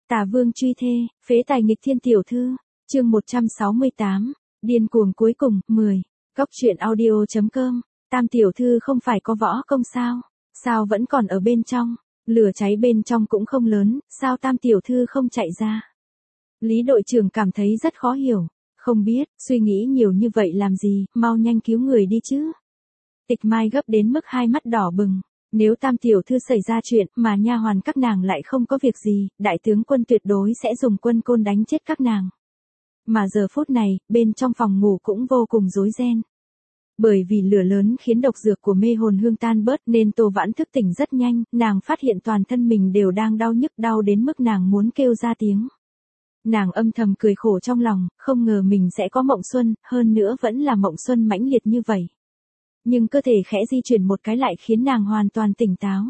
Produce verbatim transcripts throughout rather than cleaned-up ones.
Tà vương truy thê, phế tài nghịch thiên tiểu thư, chương một trăm sáu mươi tám, điên cuồng cuối cùng, mười, Cóc truyện audio chấm com, Tam tiểu thư không phải có võ công sao, sao vẫn còn ở bên trong, lửa cháy bên trong cũng không lớn, sao Tam tiểu thư không chạy ra. Lý đội trưởng cảm thấy rất khó hiểu, không biết, suy nghĩ nhiều như vậy làm gì, mau nhanh cứu người đi chứ. Tịch Mai gấp đến mức hai mắt đỏ bừng. Nếu Tam tiểu thư xảy ra chuyện mà nha hoàn các nàng lại không có việc gì, đại tướng quân tuyệt đối sẽ dùng quân côn đánh chết các nàng. Mà giờ phút này, bên trong phòng ngủ cũng vô cùng rối ren. Bởi vì lửa lớn khiến độc dược của mê hồn hương tan bớt nên Tô Vãn thức tỉnh rất nhanh, nàng phát hiện toàn thân mình đều đang đau nhức, đau đến mức nàng muốn kêu ra tiếng. Nàng âm thầm cười khổ trong lòng, không ngờ mình sẽ có mộng xuân, hơn nữa vẫn là mộng xuân mãnh liệt như vậy. Nhưng cơ thể khẽ di chuyển một cái lại khiến nàng hoàn toàn tỉnh táo.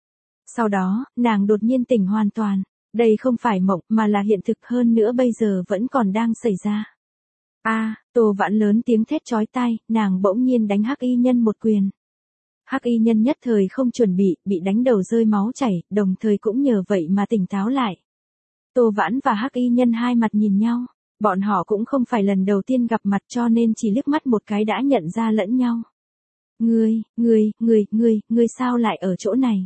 Sau đó, nàng đột nhiên tỉnh hoàn toàn. Đây không phải mộng mà là hiện thực, hơn nữa bây giờ vẫn còn đang xảy ra. A, à, Tô Vãn lớn tiếng thét chói tai, nàng bỗng nhiên đánh Hắc Y Nhân một quyền. Hắc Y Nhân nhất thời không chuẩn bị, bị đánh đầu rơi máu chảy, đồng thời cũng nhờ vậy mà tỉnh táo lại. Tô Vãn và Hắc Y Nhân hai mặt nhìn nhau, bọn họ cũng không phải lần đầu tiên gặp mặt cho nên chỉ liếc mắt một cái đã nhận ra lẫn nhau. Ngươi, ngươi, ngươi, ngươi, ngươi sao lại ở chỗ này?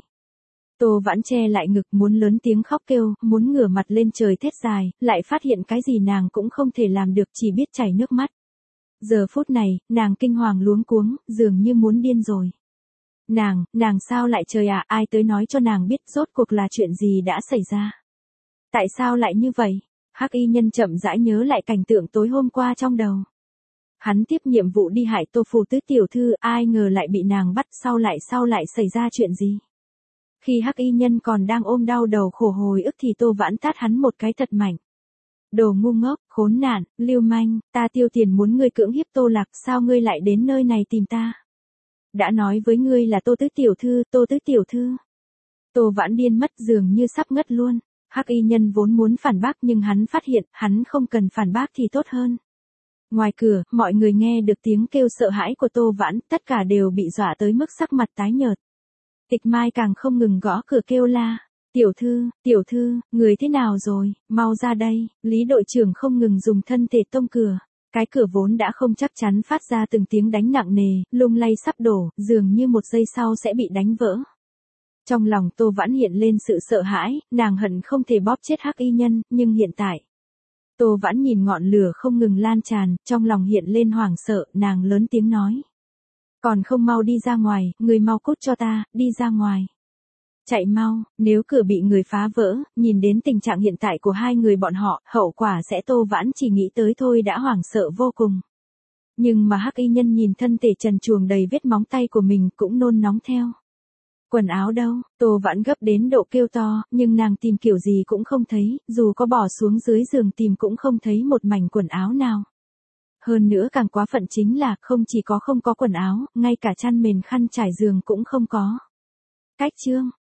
Tô Vãn che lại ngực muốn lớn tiếng khóc kêu, muốn ngửa mặt lên trời thét dài, lại phát hiện cái gì nàng cũng không thể làm được, chỉ biết chảy nước mắt. Giờ phút này, nàng kinh hoàng luống cuống, dường như muốn điên rồi. Nàng, nàng sao lại trời ạ, à, ai tới nói cho nàng biết rốt cuộc là chuyện gì đã xảy ra? Tại sao lại như vậy? Hắc Y Nhân chậm rãi nhớ lại cảnh tượng tối hôm qua trong đầu. Hắn tiếp nhiệm vụ đi hại Tô Phù Tứ tiểu thư, ai ngờ lại bị nàng bắt, sau lại sau lại xảy ra chuyện gì? Khi Hắc Y Nhân còn đang ôm đau đầu khổ hồi ức thì Tô Vãn tát hắn một cái thật mạnh. Đồ ngu ngốc, khốn nạn, lưu manh, ta tiêu tiền muốn ngươi cưỡng hiếp Tô Lạc, sao ngươi lại đến nơi này tìm ta? Đã nói với ngươi là Tô Tứ tiểu thư, Tô Tứ tiểu thư. Tô Vãn điên mất, dường như sắp ngất luôn. Hắc Y Nhân vốn muốn phản bác nhưng hắn phát hiện, hắn không cần phản bác thì tốt hơn. Ngoài cửa, mọi người nghe được tiếng kêu sợ hãi của Tô Vãn, tất cả đều bị dọa tới mức sắc mặt tái nhợt. Tịch Mai càng không ngừng gõ cửa kêu la, tiểu thư, tiểu thư, người thế nào rồi, mau ra đây. Lý đội trưởng không ngừng dùng thân thể tông cửa. Cái cửa vốn đã không chắc chắn phát ra từng tiếng đánh nặng nề, lung lay sắp đổ, dường như một giây sau sẽ bị đánh vỡ. Trong lòng Tô Vãn hiện lên sự sợ hãi, nàng hận không thể bóp chết Hắc Y Nhân, nhưng hiện tại. Tô Vãn nhìn ngọn lửa không ngừng lan tràn, trong lòng hiện lên hoảng sợ, nàng lớn tiếng nói. Còn không mau đi ra ngoài, người mau cút cho ta, đi ra ngoài. Chạy mau, nếu cửa bị người phá vỡ, nhìn đến tình trạng hiện tại của hai người bọn họ, hậu quả sẽ Tô Vãn chỉ nghĩ tới thôi đã hoảng sợ vô cùng. Nhưng mà Hắc Y Nhân nhìn thân thể trần truồng đầy vết móng tay của mình cũng nôn nóng theo. Quần áo đâu? Tô Vãn gấp đến độ kêu to, nhưng nàng tìm kiểu gì cũng không thấy, dù có bỏ xuống dưới giường tìm cũng không thấy một mảnh quần áo nào. Hơn nữa càng quá phận chính là không chỉ có không có quần áo, ngay cả chăn mền khăn trải giường cũng không có. Cách chương,